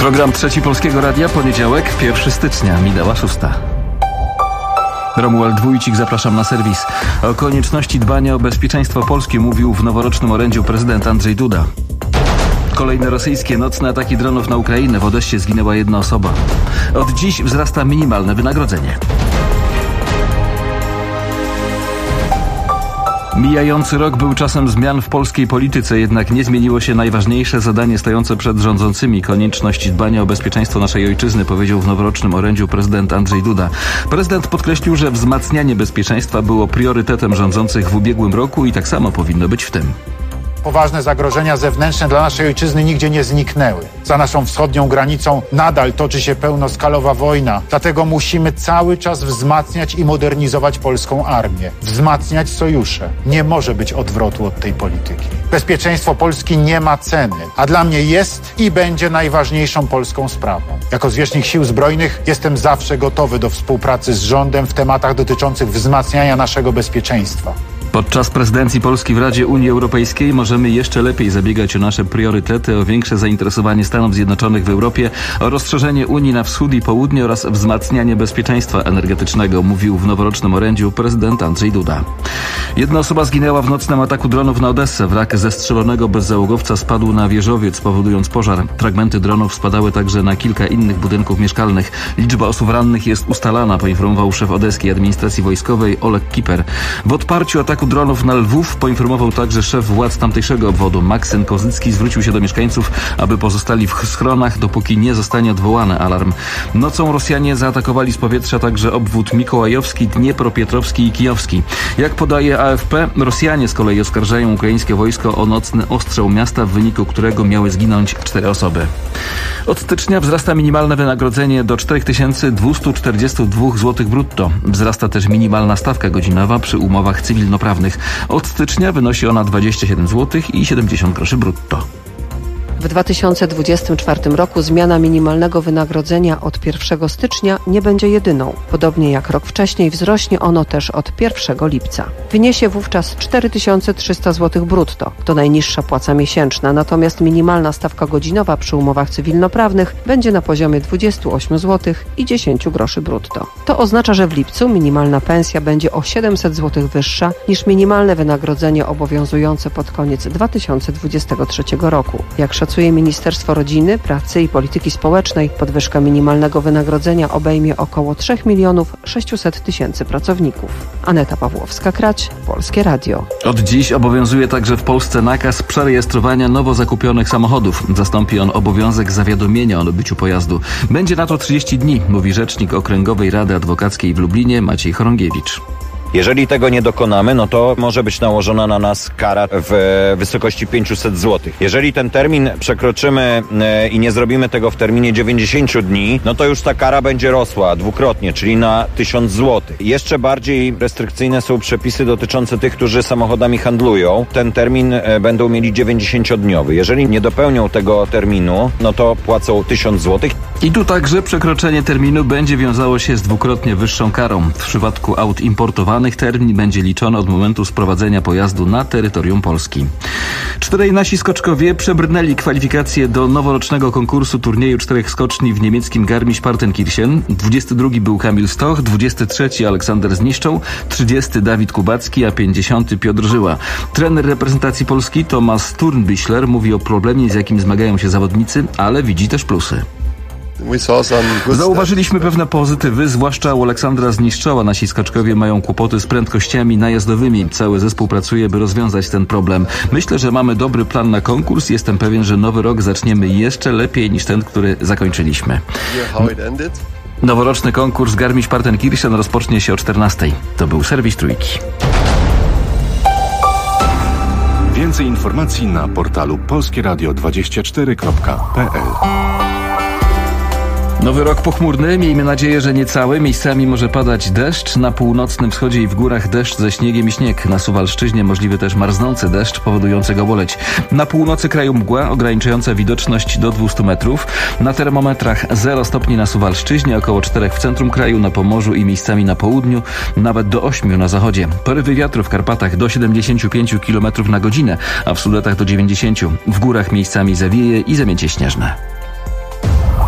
Program Trzeci Polskiego Radia, poniedziałek, 1 stycznia, minęła 6. Romuald Wójcik, zapraszam na serwis. O konieczności dbania o bezpieczeństwo Polski mówił w noworocznym orędziu prezydent Andrzej Duda. Kolejne rosyjskie nocne ataki dronów na Ukrainę. W Odessie zginęła jedna osoba. Od dziś wzrasta minimalne wynagrodzenie. Mijający rok był czasem zmian w polskiej polityce, jednak nie zmieniło się najważniejsze zadanie stojące przed rządzącymi. Konieczność dbania o bezpieczeństwo naszej ojczyzny, powiedział w noworocznym orędziu prezydent Andrzej Duda. Prezydent podkreślił, że wzmacnianie bezpieczeństwa było priorytetem rządzących w ubiegłym roku i tak samo powinno być w tym. Poważne zagrożenia zewnętrzne dla naszej ojczyzny nigdzie nie zniknęły. Za naszą wschodnią granicą nadal toczy się pełnoskalowa wojna. Dlatego musimy cały czas wzmacniać i modernizować polską armię. Wzmacniać sojusze. Nie może być odwrotu od tej polityki. Bezpieczeństwo Polski nie ma ceny, a dla mnie jest i będzie najważniejszą polską sprawą. Jako zwierzchnik Sił Zbrojnych jestem zawsze gotowy do współpracy z rządem w tematach dotyczących wzmacniania naszego bezpieczeństwa. Podczas prezydencji Polski w Radzie Unii Europejskiej możemy jeszcze lepiej zabiegać o nasze priorytety, o większe zainteresowanie Stanów Zjednoczonych w Europie, o rozszerzenie Unii na wschód i południe oraz wzmacnianie bezpieczeństwa energetycznego, mówił w noworocznym orędziu prezydent Andrzej Duda. Jedna osoba zginęła w nocnym ataku dronów na Odessę. Wrak zestrzelonego bezzałogowca spadł na wieżowiec, powodując pożar. Fragmenty dronów spadały także na kilka innych budynków mieszkalnych. Liczba osób rannych jest ustalana, poinformował szef odeskiej administracji wojskowej Oleg Kiper. W odparciu ataku dronów na Lwów poinformował także szef władz tamtejszego obwodu. Maksym Kozycki zwrócił się do mieszkańców, aby pozostali w schronach, dopóki nie zostanie odwołany alarm. Nocą Rosjanie zaatakowali z powietrza także obwód mikołajowski, dniepropietrowski i kijowski. Jak podaje AFP, Rosjanie z kolei oskarżają ukraińskie wojsko o nocny ostrzał miasta, w wyniku którego miały zginąć 4 osoby. Od stycznia wzrasta minimalne wynagrodzenie do 4242 zł brutto. Wzrasta też minimalna stawka godzinowa przy umowach cywilnoprawnych. Od stycznia wynosi ona 27 zł i 70 groszy brutto. W 2024 roku zmiana minimalnego wynagrodzenia od 1 stycznia nie będzie jedyną. Podobnie jak rok wcześniej wzrośnie ono też od 1 lipca. Wyniesie wówczas 4300 zł brutto. To najniższa płaca miesięczna, natomiast minimalna stawka godzinowa przy umowach cywilnoprawnych będzie na poziomie 28 zł i 10 groszy brutto. To oznacza, że w lipcu minimalna pensja będzie o 700 zł wyższa niż minimalne wynagrodzenie obowiązujące pod koniec 2023 roku. Jak szacuje Ministerstwo Rodziny, Pracy i Polityki Społecznej, podwyżka minimalnego wynagrodzenia obejmie około 3 600 000 pracowników. Aneta Pawłowska-Krać, Polskie Radio. Od dziś obowiązuje także w Polsce nakaz przerejestrowania nowo zakupionych samochodów. Zastąpi on obowiązek zawiadomienia o nabyciu pojazdu. Będzie na to 30 dni, mówi rzecznik Okręgowej Rady Adwokackiej w Lublinie Maciej Chorągiewicz. Jeżeli tego nie dokonamy, no to może być nałożona na nas kara w wysokości 500 zł. Jeżeli ten termin przekroczymy i nie zrobimy tego w terminie 90 dni, no to już ta kara będzie rosła dwukrotnie, czyli na 1000 zł. Jeszcze bardziej restrykcyjne są przepisy dotyczące tych, którzy samochodami handlują. Ten termin będą mieli 90-dniowy. Jeżeli nie dopełnią tego terminu, no to płacą 1000 zł. I tu także przekroczenie terminu będzie wiązało się z dwukrotnie wyższą karą. W przypadku aut importowanych termin będzie liczony od momentu sprowadzenia pojazdu na terytorium Polski. 4 nasi skoczkowie przebrnęli kwalifikacje do noworocznego konkursu turnieju 4 skoczni w niemieckim Garmisch-Partenkirchen. 22 był Kamil Stoch, 23 Aleksander Zniszczą, 30 Dawid Kubacki, a 50 Piotr Żyła. Trener reprezentacji Polski Thomas Turnbichler mówi o problemie, z jakim zmagają się zawodnicy, ale widzi też plusy. Zauważyliśmy pewne pozytywy, zwłaszcza u Aleksandra Zniszczoła. Nasi skoczkowie mają kłopoty z prędkościami najazdowymi. Cały zespół pracuje, by rozwiązać ten problem. Myślę, że mamy dobry plan na konkurs. Jestem pewien, że nowy rok zaczniemy jeszcze lepiej niż ten, który zakończyliśmy. Noworoczny konkurs Garmisch-Partenkirchen rozpocznie się o 14:00. To był serwis Trójki. Więcej informacji na portalu polskieradio24.pl. Nowy rok pochmurny, miejmy nadzieję, że nie cały. Miejscami może padać deszcz. Na północnym wschodzie i w górach deszcz ze śniegiem i śnieg. Na Suwalszczyźnie możliwy też marznący deszcz powodujący gołoleć. Na północy kraju mgła ograniczająca widoczność do 200 metrów. Na termometrach 0 stopni na Suwalszczyźnie, około 4 w centrum kraju, na Pomorzu i miejscami na południu, nawet do 8 na zachodzie. Porywy wiatru w Karpatach do 75 km na godzinę, a w Sudetach do 90. W górach miejscami zawieje i zamiecie śnieżne.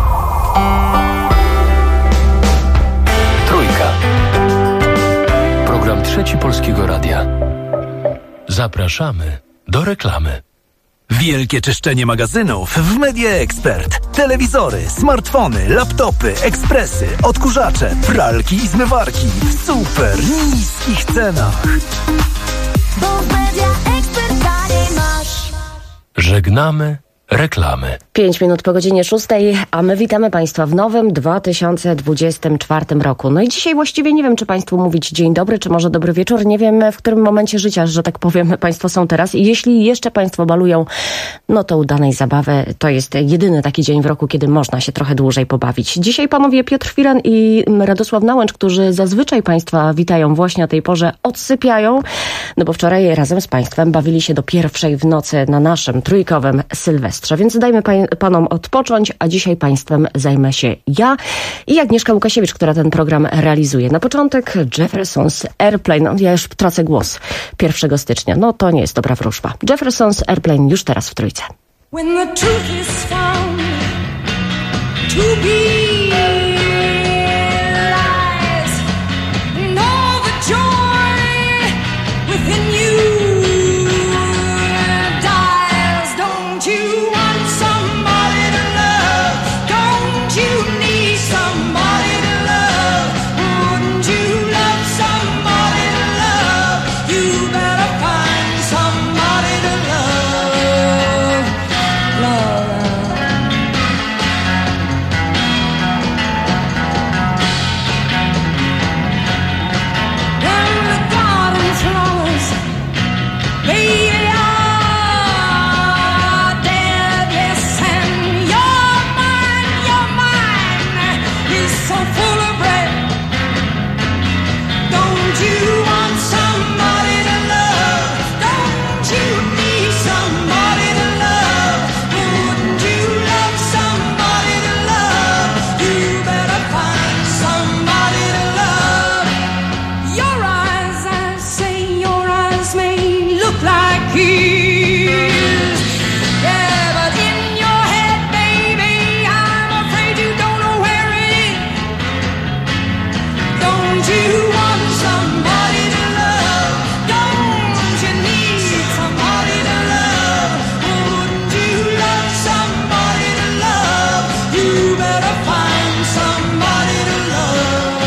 Trzeci Polskiego Radia. Zapraszamy do reklamy. Wielkie czyszczenie magazynów w Media Expert. Telewizory, smartfony, laptopy, ekspresy, odkurzacze, pralki i zmywarki w super niskich cenach. Bo w Media Expert taniej masz. Żegnamy reklamy. 5 minut po godzinie 6, a my witamy Państwa w nowym 2024 roku. No i dzisiaj właściwie nie wiem, czy Państwu mówić dzień dobry, czy może dobry wieczór. Nie wiem, w którym momencie życia, że tak powiem, Państwo są teraz. I jeśli jeszcze Państwo balują, no to udanej zabawy. To jest jedyny taki dzień w roku, kiedy można się trochę dłużej pobawić. Dzisiaj panowie Piotr Firan i Radosław Nałęcz, którzy zazwyczaj Państwa witają właśnie o tej porze, odsypiają, no bo wczoraj razem z Państwem bawili się do pierwszej w nocy na naszym trójkowym Sylwestrze. Więc dajmy panom odpocząć, a dzisiaj Państwem zajmę się ja i Agnieszka Łukasiewicz, która ten program realizuje. Na początek Jefferson's Airplane. No, ja już tracę głos 1 stycznia. No to nie jest dobra wróżba. Jefferson's Airplane już teraz w trójce. When the truth is found to be lies, and all the joy within you dies. Don't you want somebody to love? Don't you need somebody to love? Wouldn't you love somebody to love? You better find somebody to love. Love. And the garden flowers, they are dead, yes, and your mind is so full of red. Don't you want somebody to love? Don't you need somebody to love? Wouldn't you love somebody to love? You better find somebody to love. Your eyes, I say, your eyes may look like his. Yeah, but in your head, baby, I'm afraid you don't know where it is. Don't you want somebody to love? Don't you need somebody to love? Wouldn't you love somebody to love? You better find somebody to love.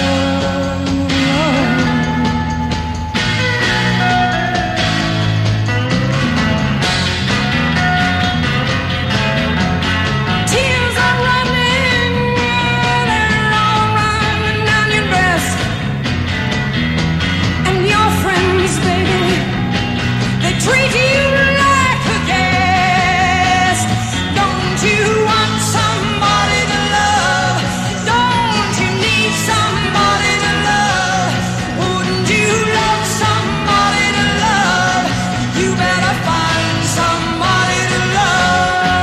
Tears are running, they're all running down your dress. And your friends, baby, they treat you like a guest. Don't you want somebody to love? Don't you need somebody to love? Wouldn't you love somebody to love? You better find somebody to love.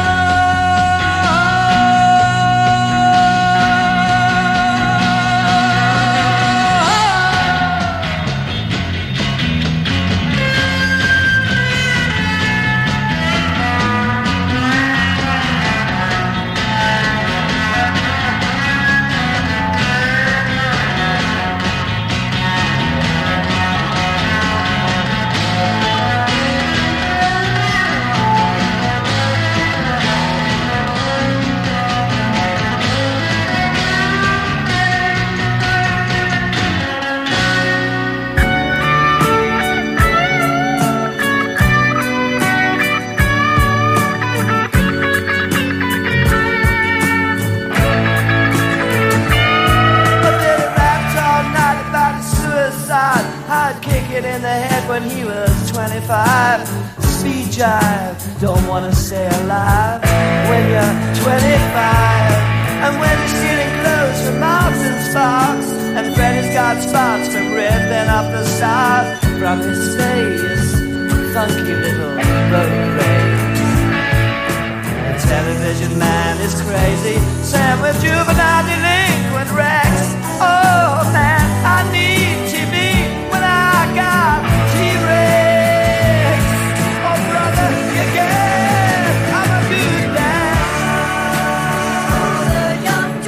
But then he rapped all night about his suicide. I'd kick it in the head when he was 25. Speed jive, don't wanna stay alive when you're 25. And when you're stealing clothes from Marks and Sparks, and Freddy's got spots from ripping up the stars from his face. Funky little road rage. The television man is crazy. Sam with juvenile delinquent Rex. Oh man, I need TV when I got T-Rex. Oh brother, you get, I'm a good man.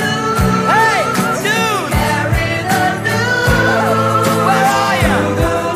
Hey, dude! Where are you?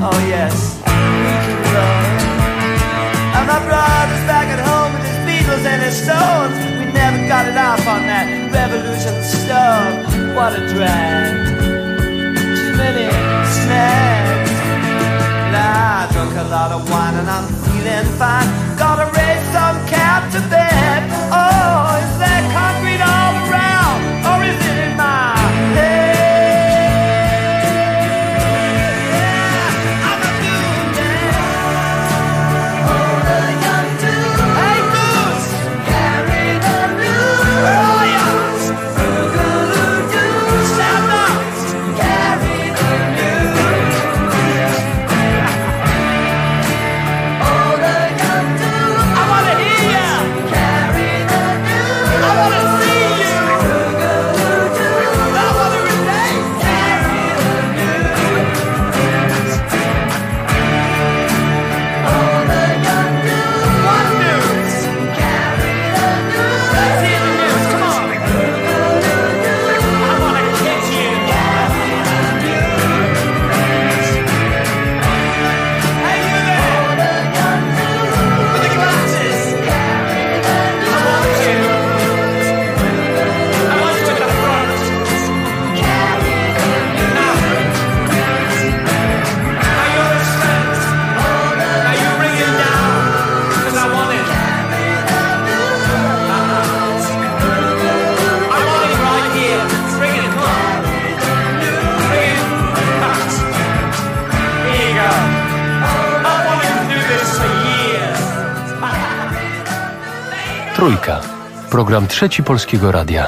Oh yes, we can love. And my brother's back at home with his Beatles and his Stones. We never got it off on that revolution stuff. What a drag. Too many snags. Now I drunk a lot of wine and I'm feeling fine. Gotta raise some cap to bed. Oh, is that concrete all around? Or is it in my head? Trójka. Program Trzeci Polskiego Radia.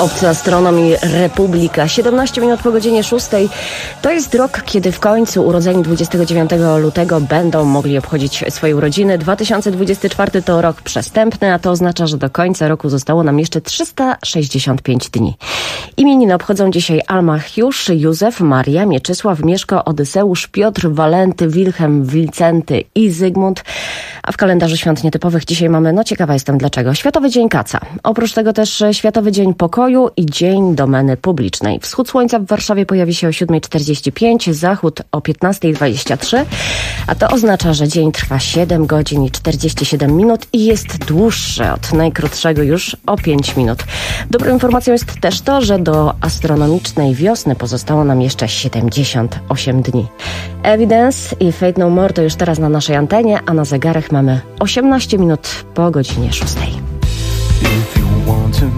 Obcy Astronom i Republika. 17 minut po godzinie 6. To jest rok, kiedy w końcu urodzeni 29 lutego będą mogli obchodzić swoje urodziny. 2024 to rok przestępny, a to oznacza, że do końca roku zostało nam jeszcze 365 dni. Imieniny obchodzą dzisiaj Alma Hiusz, Józef, Maria, Mieczysław, Mieszko, Odyseusz, Piotr, Walenty, Wilhelm, Wincenty i Zygmunt. A w kalendarzu świąt nietypowych dzisiaj mamy, no ciekawa jestem dlaczego, Światowy Dzień Kaca. Oprócz tego też Światowy Dzień Pokoju i Dzień Domeny Publicznej. Wschód słońca w Warszawie pojawi się o 7:45, zachód o 15:23, a to oznacza, że dzień trwa 7 godzin i 47 minut i jest dłuższy od najkrótszego już o 5 minut. Dobrą informacją jest też to, że do astronomicznej wiosny pozostało nam jeszcze 78 dni. Evidence i Fate No More to już teraz na naszej antenie, a na zegarach mamy 18 minut po godzinie 6. If you want to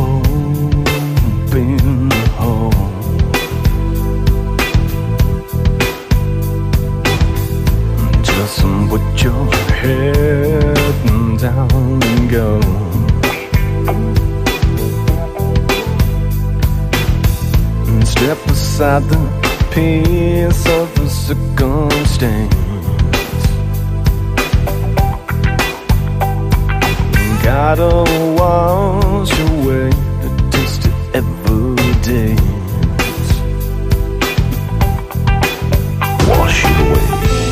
open the hole, just put your head down and go. And step aside the pace of the circumstance. Gotta wash away the taste of every day. Wash it away.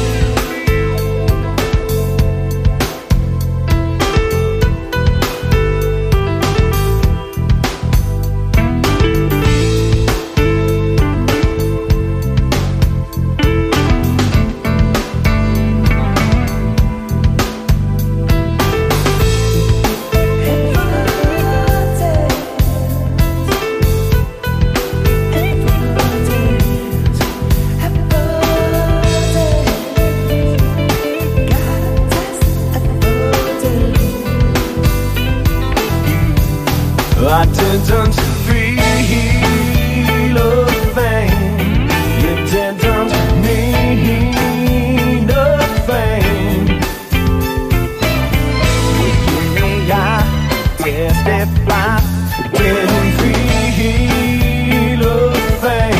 I didn't feel a thing. You didn't mean a thing. With me, I testify. Didn't feel a thing.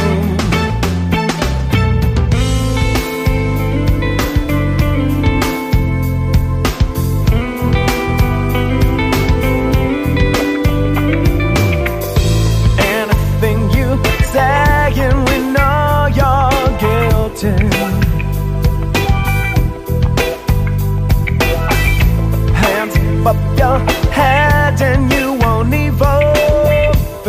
Saying we know you're guilty. Hands up your head and you won't even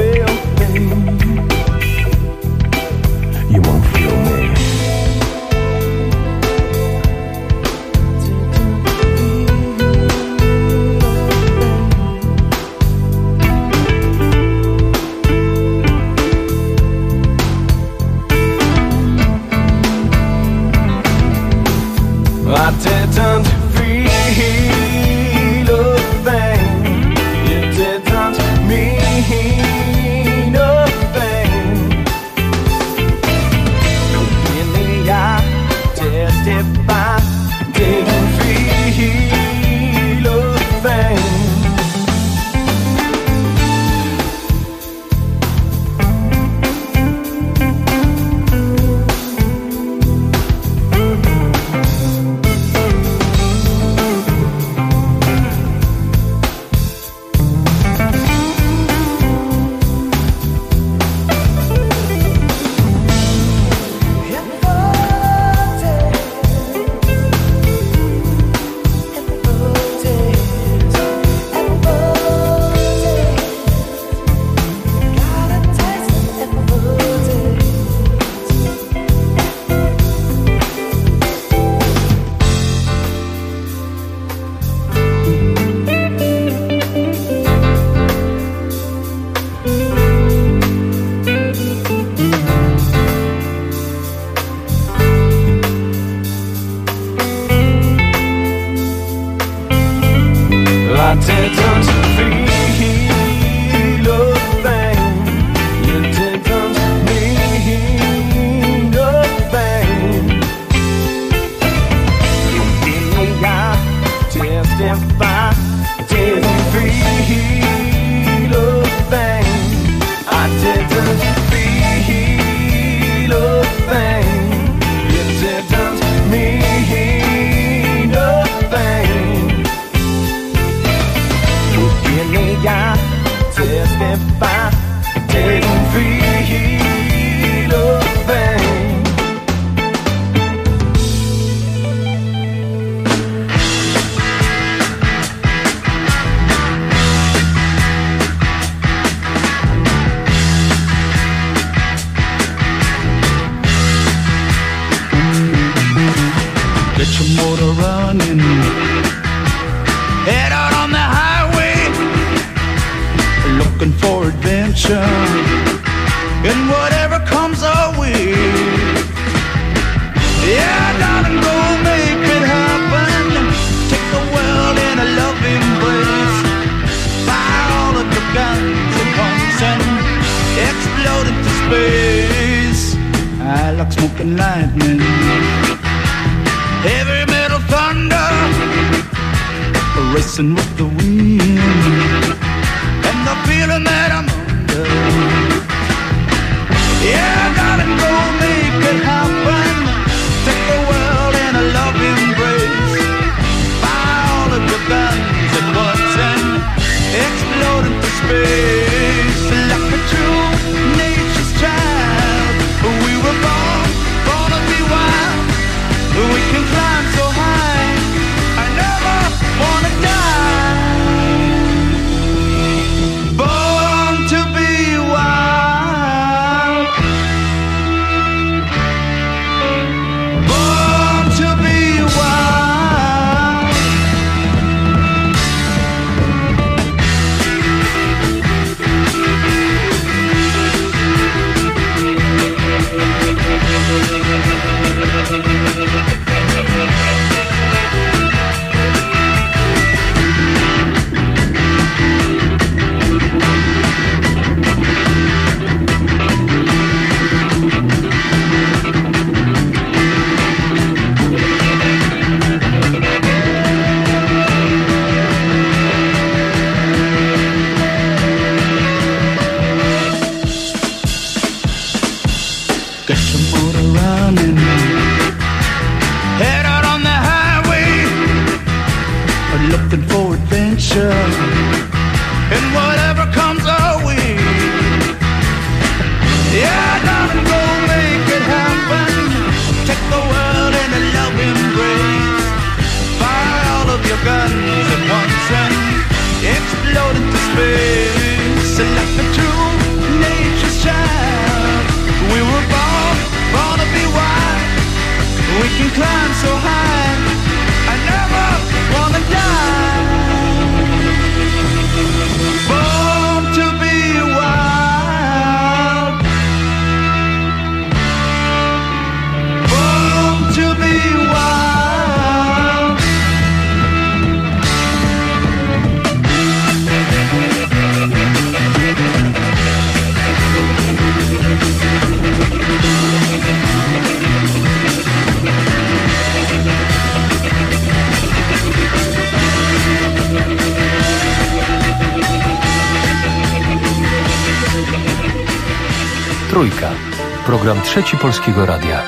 testify, didn't feel a thing. Get your motor running, head out on the highway, looking for adventure, and whatever comes our way. Yeah, darling, go make it happen. Take the world in a love embrace. Fire all of your guns at once and explode into space. I like smoking lightning, heavy metal thunder, racing with the wind, and the feeling that I'm under. Yeah, darling, go make it happen. Take the world in a love embrace. Fire all of your guns at once and explode into space. Like a true nature's child, we were born to be wild. We can climb so high, I never wanna die. Born to be wild. Born to be wild. Get your motor running, head out on the highway, looking for adventure, and whatever comes our way. Yeah, darling, go make it happen. Take the world in a love embrace. Fire all of your guns at once and explode into space. Like a true nature's child, we were born to be wild. We can climb so high, I never wanna die. Born to be wild. Born to be wild. Trójka. Program Trzeci Polskiego Radia.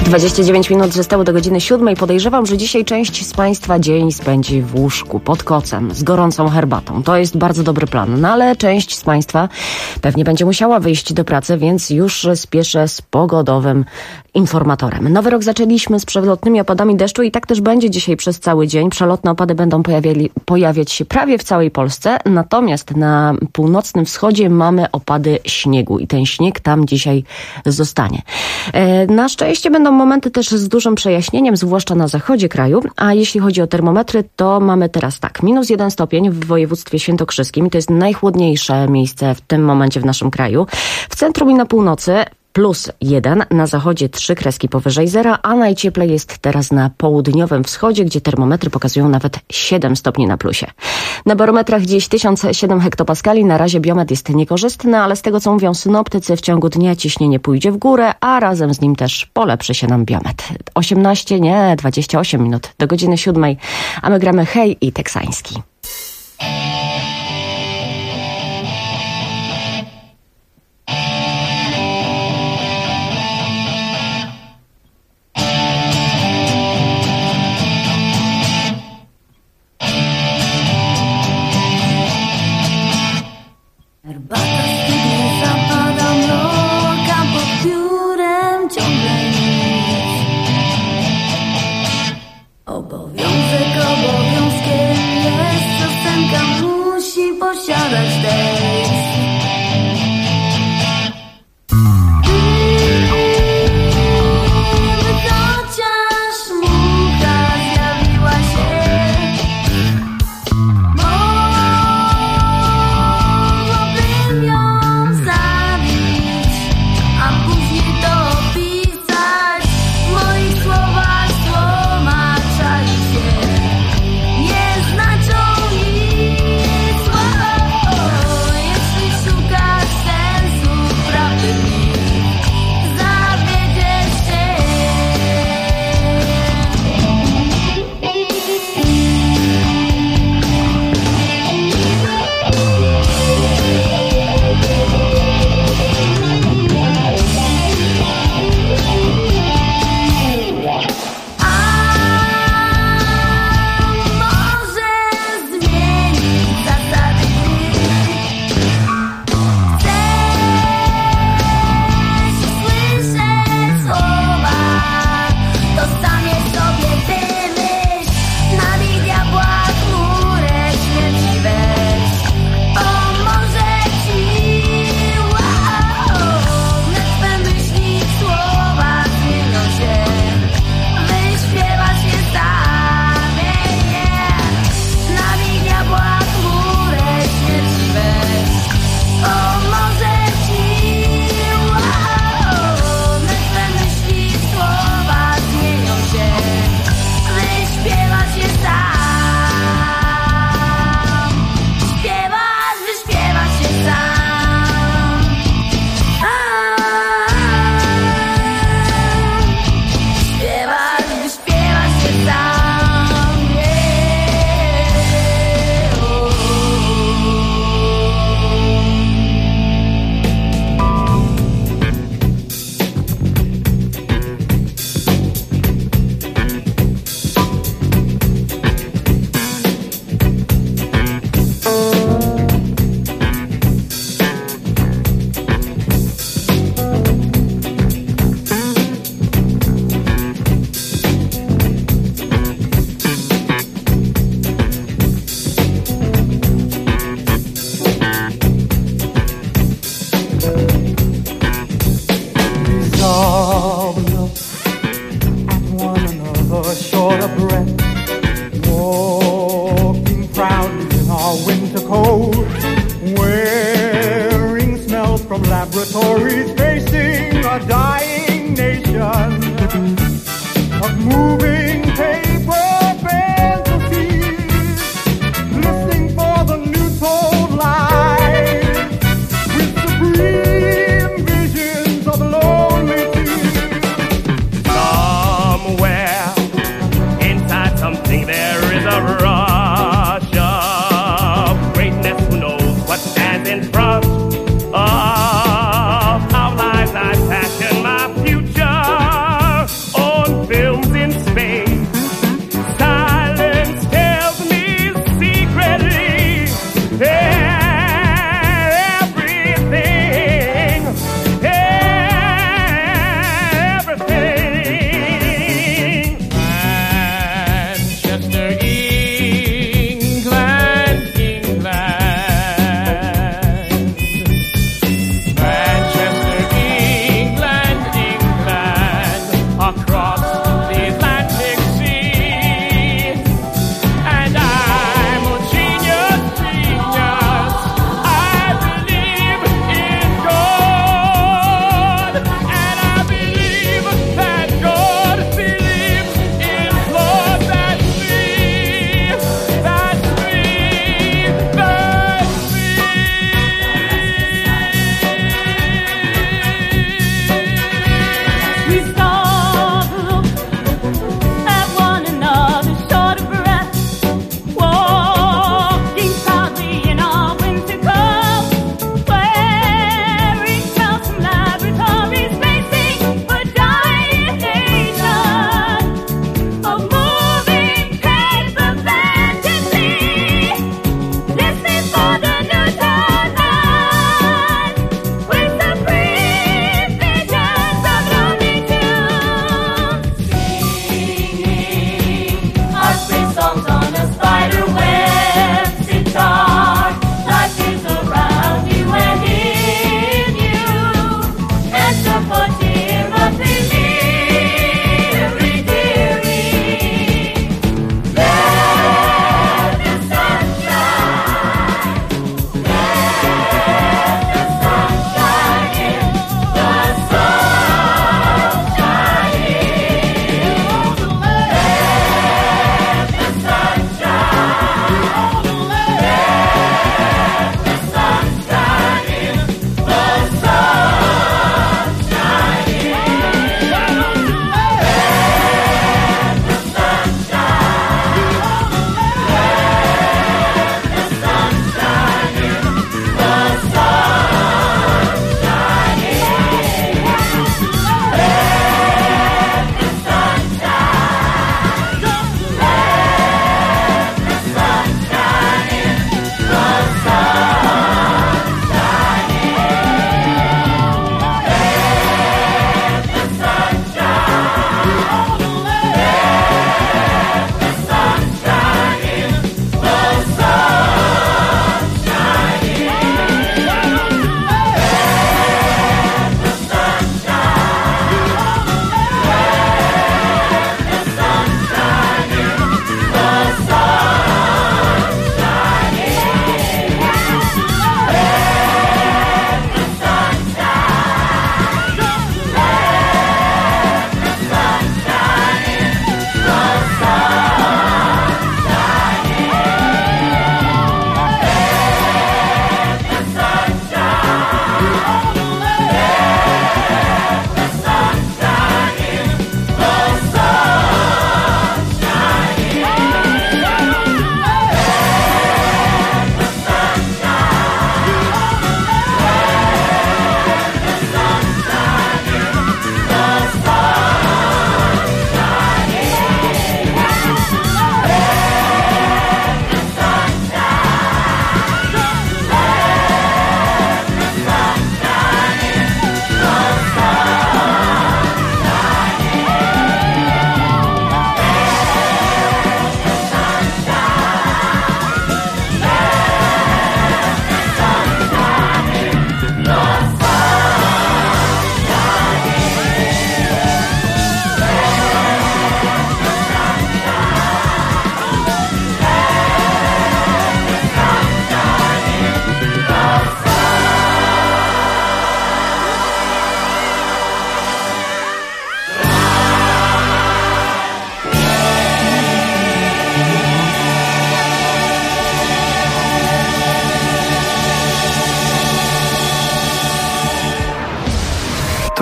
29 minut zostało do godziny 7. Podejrzewam, że dzisiaj część z Państwa dzień spędzi w łóżku, pod kocem, z gorącą herbatą. To jest bardzo dobry plan, no ale część z Państwa pewnie będzie musiała wyjść do pracy, więc już spieszę z pogodowym informatorem. Nowy rok zaczęliśmy z przelotnymi opadami deszczu i tak też będzie dzisiaj przez cały dzień. Przelotne opady będą pojawiać się prawie w całej Polsce, natomiast na północnym wschodzie mamy opady śniegu i ten śnieg tam dzisiaj zostanie. Na szczęście będą momenty też z dużym przejaśnieniem, zwłaszcza na zachodzie kraju, a jeśli chodzi o termometry, to mamy teraz tak, -1 stopień w województwie świętokrzyskim, to jest najchłodniejsze miejsce w tym momencie w naszym kraju. W centrum i na północy +1, na zachodzie 3 kreski powyżej zera, a najcieplej jest teraz na południowym wschodzie, gdzie termometry pokazują nawet 7 stopni na plusie. Na barometrach dziś 1007 hektopaskali, na razie biometr jest niekorzystny, ale z tego co mówią synoptycy, w ciągu dnia ciśnienie pójdzie w górę, a razem z nim też polepszy się nam biometr. 28 minut do godziny 7, a my gramy Hej i Teksański. Herbata stygnie, zapada mrok, a pod piórem ciągle nic. Obowiązek obowiązkiem jest, piosenka musi posiadać tekst. Chociaż mucha zjawiła się, laboratories facing a dying nation of moving paper fantasies, listening for the new told lies with supreme visions of lonely tears. Somewhere inside something there is a rush of greatness. Who knows what stands in front of our lives? I passion my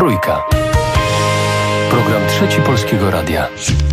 Trójka. Program Trzeci Polskiego Radia.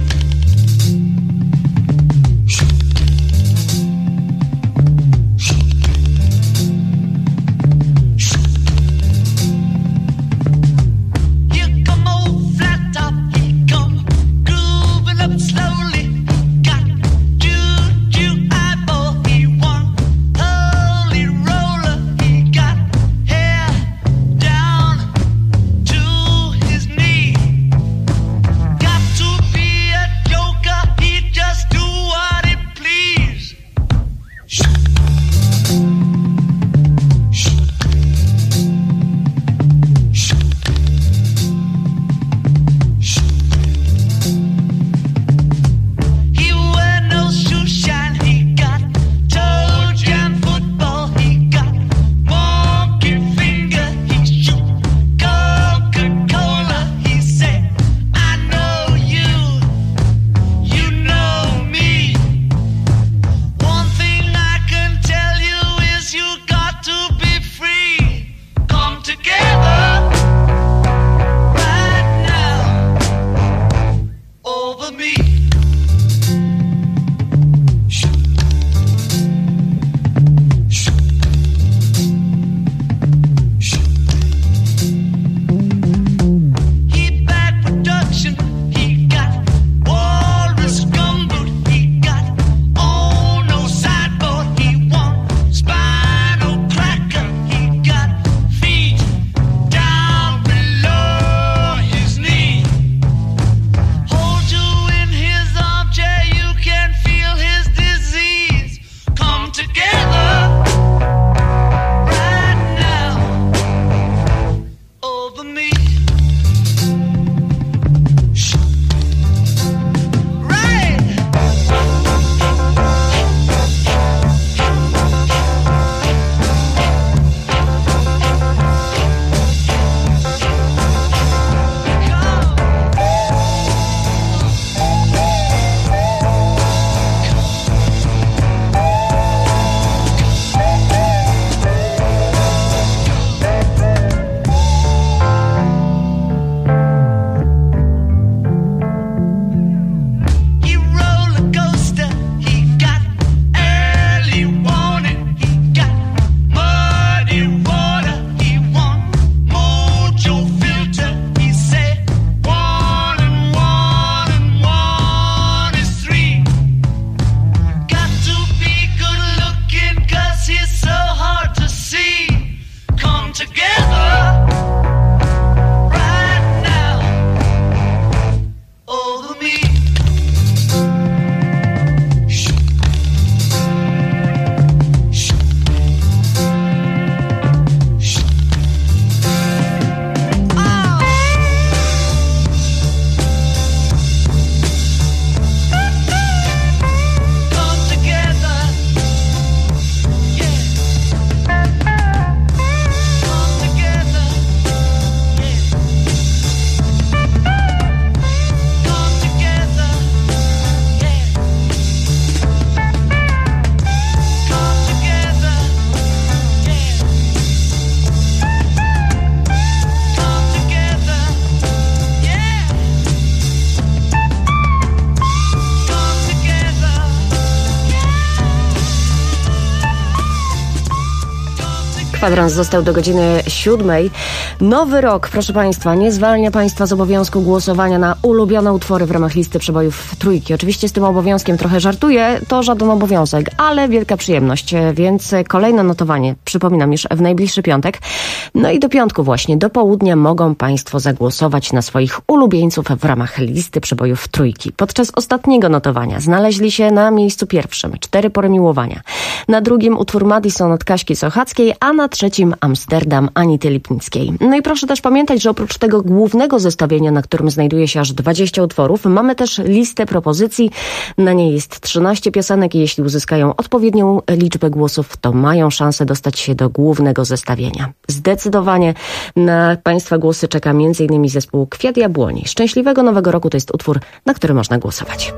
Kwadrans został do godziny 7. Nowy rok, proszę Państwa, nie zwalnia Państwa z obowiązku głosowania na ulubione utwory w ramach listy przebojów Trójki. Oczywiście z tym obowiązkiem trochę żartuję, to żaden obowiązek, ale wielka przyjemność, więc kolejne notowanie, przypominam, już w najbliższy piątek. No i do piątku właśnie, do południa mogą Państwo zagłosować na swoich ulubieńców w ramach listy przebojów Trójki. Podczas ostatniego notowania znaleźli się na miejscu pierwszym 4 pory miłowania. Na drugim utwór Madison od Kaśki Sochackiej, a na trzecim Amsterdam Anity Lipnickiej. No i proszę też pamiętać, że oprócz tego głównego zestawienia, na którym znajduje się aż 20 utworów, mamy też listę propozycji. Na niej jest 13 piosenek i jeśli uzyskają odpowiednią liczbę głosów, to mają szansę dostać się do głównego zestawienia. Zdecydowanie na Państwa głosy czeka m.in. zespół Kwiat Jabłoni. Szczęśliwego Nowego Roku to jest utwór, na który można głosować.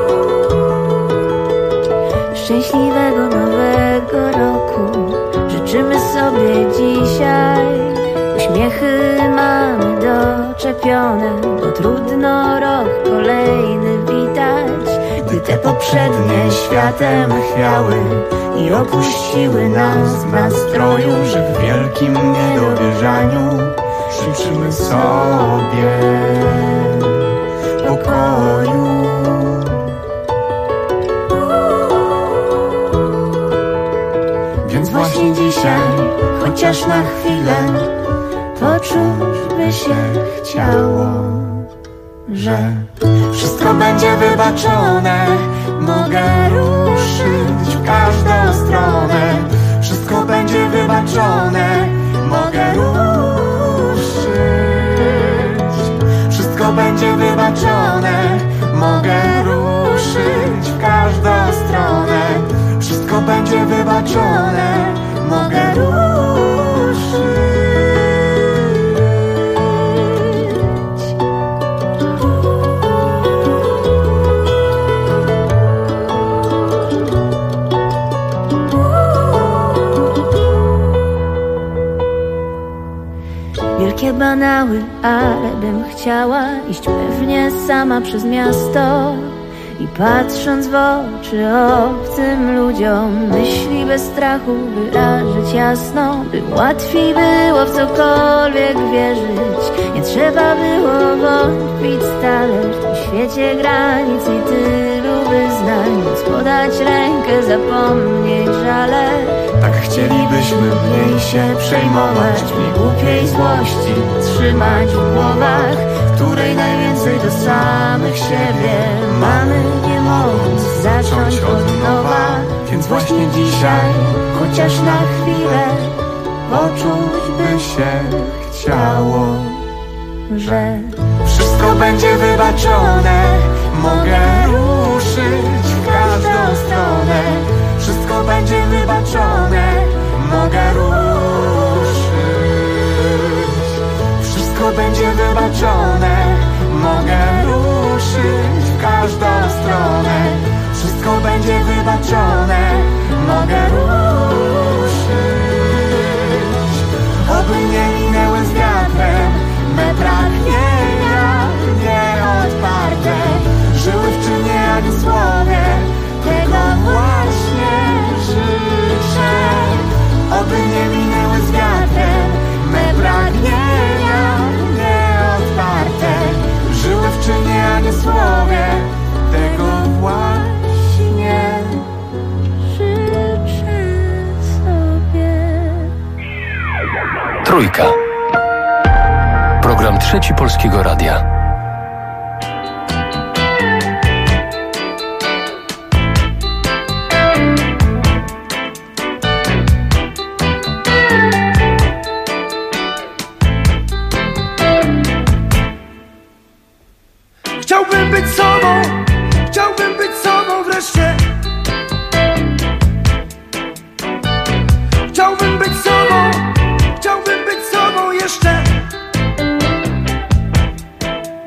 Szczęśliwego Nowego Roku Życzymy sobie dzisiaj, uśmiechy mamy doczepione, bo trudno rok kolejny witać, gdy te poprzednie światem chwiały i opuściły nas w nastroju, że w wielkim niedowierzaniu życzymy sobie pokoju. Więc właśnie dzisiaj, chociaż na chwilę, poczuć by się chciało, że wszystko będzie wybaczone. Mogę ruszyć w każdą stronę. Wszystko będzie wybaczone. Mogę ruszyć. Wszystko będzie wybaczone. Mogę ruszyć w każdą stronę. Wszystko będzie wybaczone. Mogę ruszyć. Wielkie banały, ale bym chciała iść pewnie sama przez miasto i patrząc w oczy obcym ludziom, myśli bez strachu wyrazić jasno, by łatwiej było w cokolwiek wierzyć. Nie trzeba było wątpić stale w tym świecie granic i tylu wyznań, więc podać rękę, zapomnieć żale. Tak chcielibyśmy mniej się przejmować, mniej głupiej złości trzymać w głowach, w której najwięcej do samych siebie mamy, nie mogąc zacząć od nowa. Więc właśnie dzisiaj, chociaż na chwilę, poczuć by się chciało, że wszystko będzie wybaczone. Mogę ruszyć w każdą stronę. Wszystko będzie wybaczone. Mogę ruszyć. Wszystko będzie wybaczone. Mogę ruszyć w każdą stronę. Wszystko będzie wybaczone. Mogę ruszyć. Oby nie minęły z wiatrem me pragnienia nieodparte. Żyły w czynie, a nie słowie. Tego właśnie życzę. Oby nie minęły z wiatrem me pragnienia nieodparte. Żyły w czynie, a nie słowie. Tego właśnie życzę sobie. Trójka. Program Trzeci Polskiego Radia. Chciałbym być sobą wreszcie. Chciałbym być sobą jeszcze.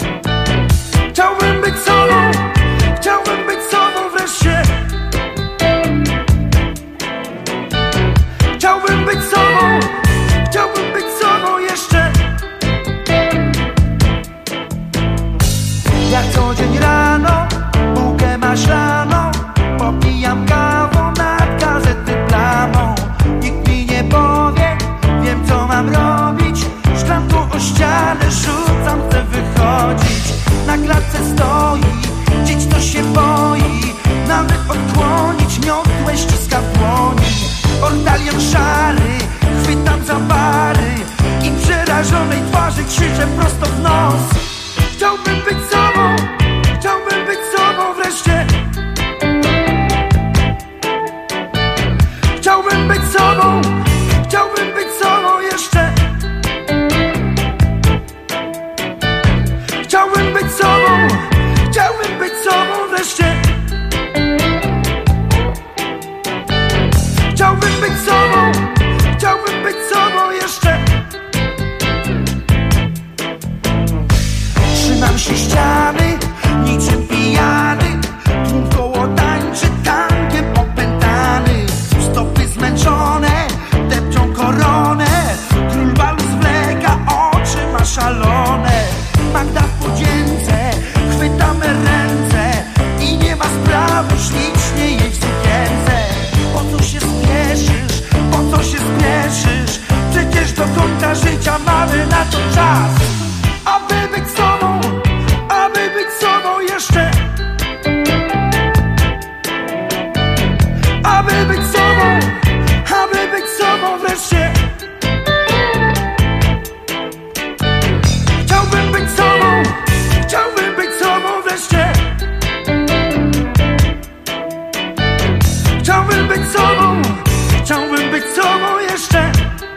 być sobą, chciałbym być sobą jeszcze.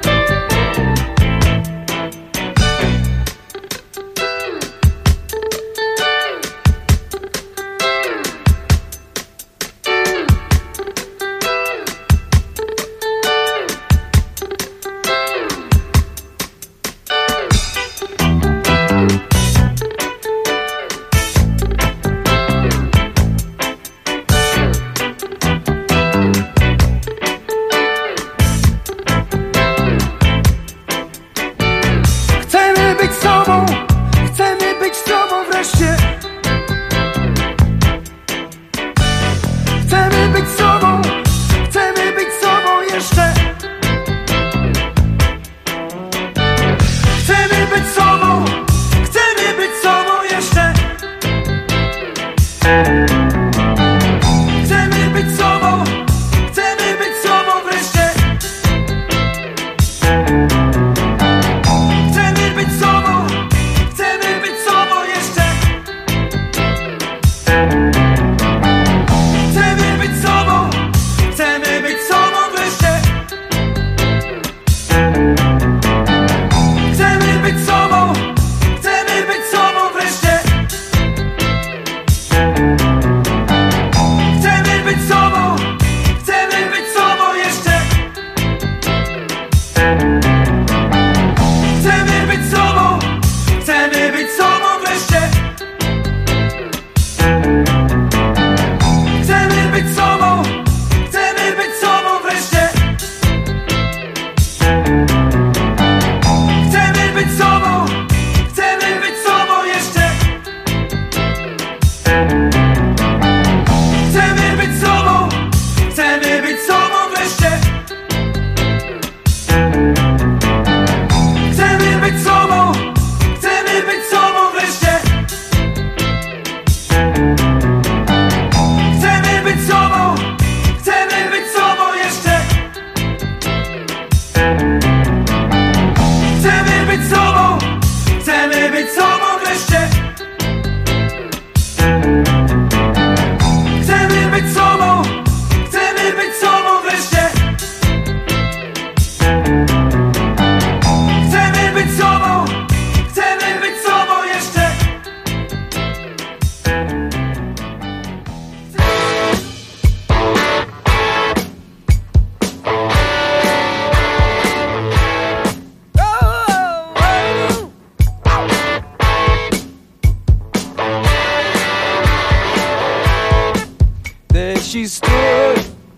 She stood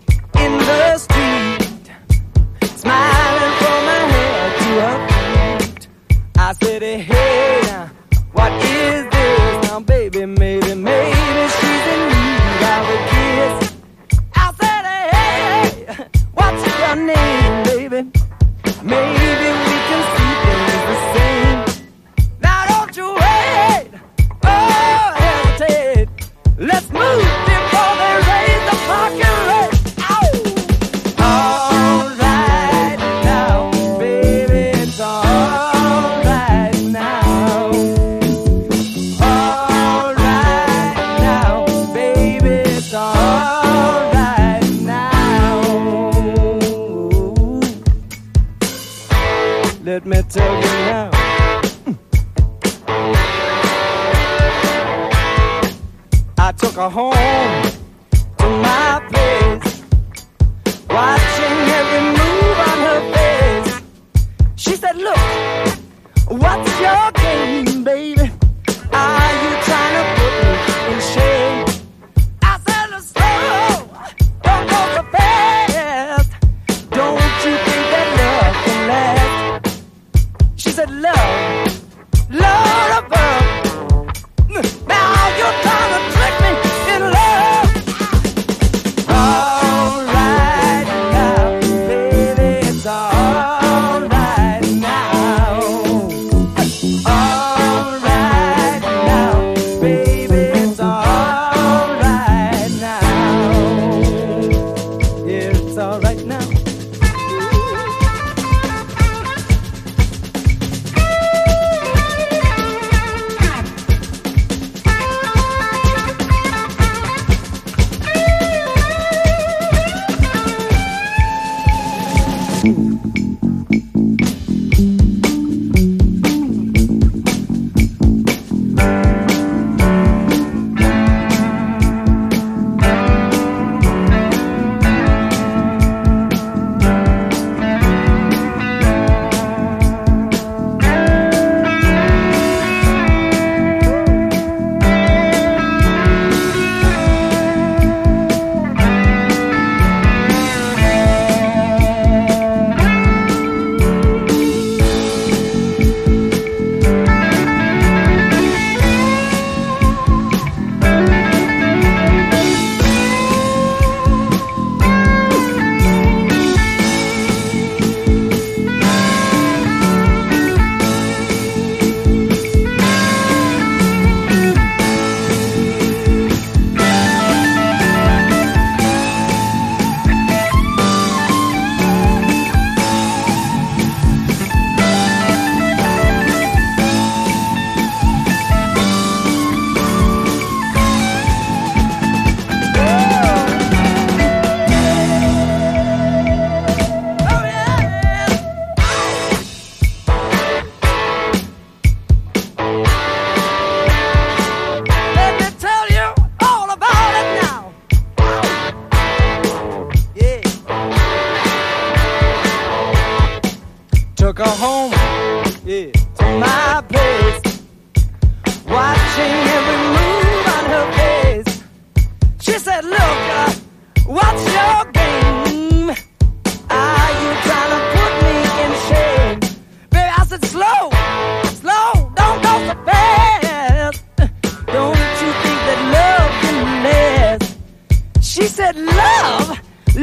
in the street, smiling from her head to her feet. I said, hey, now, what is this? Now, baby, maybe she's in need of a kiss. I said, hey, what's your name, baby? Maybe we can see things the same. Now, don't you wait, oh, hesitate. Let's move before they raise the parking rate. All right now, baby, it's all right now. All right now, baby, it's all right now. Let me tell you now. I took her home to my place, watching every move on her face. She said, look, what's your game, baby? Are you trying to put me in shame? I said, look, slow, don't go so fast. Don't you think that love can last? She said, love, love above. Now you're trying to trick me in love. her home, yeah, to my place, watching every move on her face. She said, look, what's your game? Are you trying to put me in shame? Baby, I said, slow, don't go so fast. Don't you think that love can last? She said, love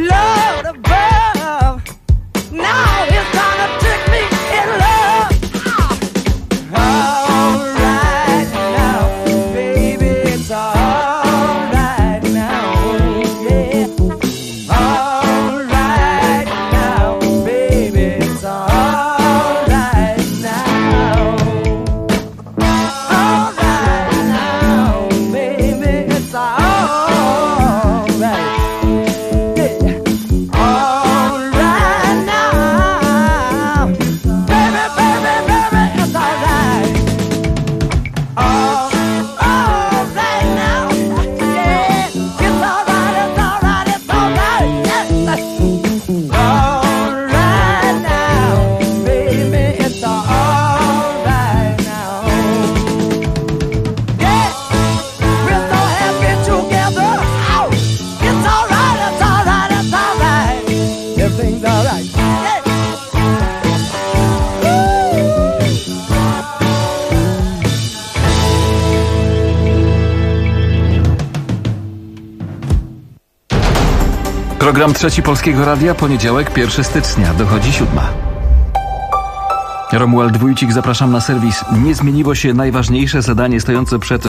above. Now it's time to trick me in love. All right now, baby, it's all right now, yeah. All right now, baby, it's all right now. All right now, baby, it's all right. Program Trzeci Polskiego Radia, poniedziałek, 1 stycznia, dochodzi 7. Romuald Wójcik, zapraszam na serwis. Nie zmieniło się najważniejsze zadanie stojące przed